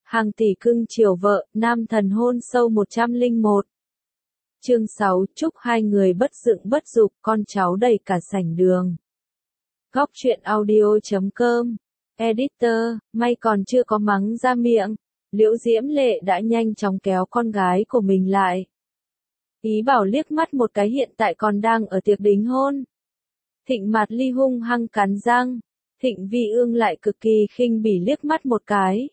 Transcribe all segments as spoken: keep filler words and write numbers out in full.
Hàng tỷ cưng chiều vợ, nam thần hôn sâu một trăm lẻ một. Chương sáu, chúc hai người bất dựng bất dục, con cháu đầy cả sảnh đường. Góc truyện audio chấm com. Editor, may còn chưa có mắng ra miệng. Liễu Diễm Lệ đã nhanh chóng kéo con gái của mình lại. Ý bảo liếc mắt một cái hiện tại còn đang ở tiệc đính hôn. Thịnh Mạt Ly hung hăng cắn răng. Thịnh Vi Ương lại cực kỳ khinh bỉ liếc mắt một cái.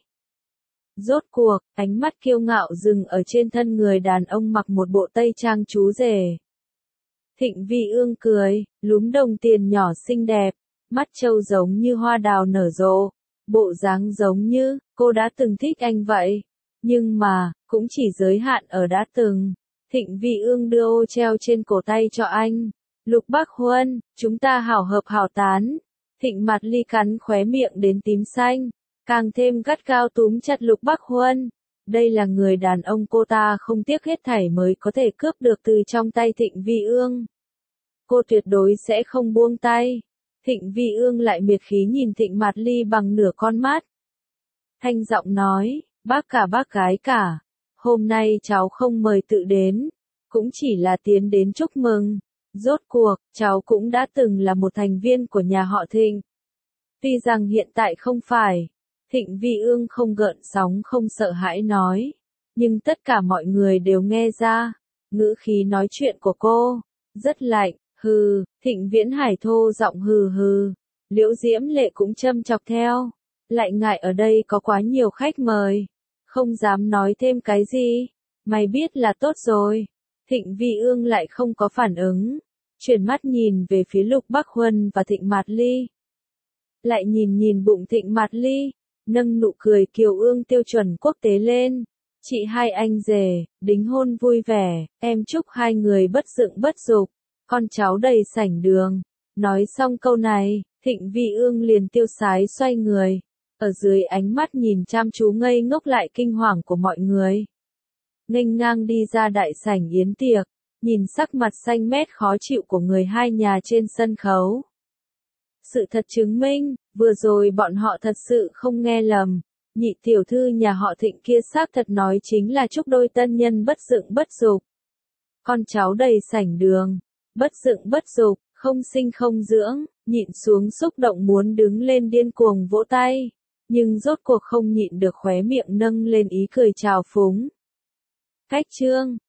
Rốt cuộc, ánh mắt kiêu ngạo dừng ở trên thân người đàn ông mặc một bộ tây trang chú rể. Thịnh Vi Ương cười, lúm đồng tiền nhỏ xinh đẹp, mắt trâu giống như hoa đào nở rộ, bộ dáng giống như, cô đã từng thích anh vậy. Nhưng mà, cũng chỉ giới hạn ở đã từng. Thịnh Vi Ương đưa ô treo trên cổ tay cho anh. Lục Bắc Huân, chúng ta hảo hợp hảo tán. Thịnh Mạt Ly cắn khóe miệng đến tím xanh. Càng thêm gắt gao túm chặt Lục Bắc Huân. Đây là người đàn ông cô ta không tiếc hết thảy mới có thể cướp được từ trong tay Thịnh Vi Ương. Cô tuyệt đối sẽ không buông tay. Thịnh Vi Ương lại miệt khí nhìn Thịnh Mạt Ly bằng nửa con mắt. Thanh giọng nói, bác cả bác gái cả. Hôm nay cháu không mời tự đến. Cũng chỉ là tiến đến chúc mừng. Rốt cuộc, cháu cũng đã từng là một thành viên của nhà họ Thịnh. Tuy rằng hiện tại không phải. Thịnh Vi Ương không gợn sóng không sợ hãi nói. Nhưng tất cả mọi người đều nghe ra. Ngữ khí nói chuyện của cô. Rất lạnh, hừ. Thịnh Viễn Hải thô giọng hừ hừ. Liễu Diễm Lệ cũng châm chọc theo. Lại ngại ở đây có quá nhiều khách mời. Không dám nói thêm cái gì. Mày biết là tốt rồi. Thịnh Vi Ương lại không có phản ứng. Chuyển mắt nhìn về phía Lục Bắc Huân và Thịnh Mạt Ly. Lại nhìn nhìn bụng Thịnh Mạt Ly. Nâng nụ cười kiều ương tiêu chuẩn quốc tế lên. Chị hai anh rể, đính hôn vui vẻ, em chúc hai người bất dựng bất dục, con cháu đầy sảnh đường. Nói xong câu này, Thịnh Vi Ương liền tiêu sái xoay người. Ở dưới ánh mắt nhìn chăm chú ngây ngốc lại kinh hoàng của mọi người. Nghênh ngang đi ra đại sảnh yến tiệc, nhìn sắc mặt xanh mét khó chịu của người hai nhà trên sân khấu. Sự thật chứng minh, vừa rồi bọn họ thật sự không nghe lầm. Nhị tiểu thư nhà họ Thịnh kia xác thật nói chính là chúc đôi tân nhân bất dựng bất dục. Con cháu đầy sảnh đường, bất dựng bất dục, không sinh không dưỡng, nhịn xuống xúc động muốn đứng lên điên cuồng vỗ tay. Nhưng rốt cuộc không nhịn được khóe miệng nâng lên ý cười trào phúng. Cách chương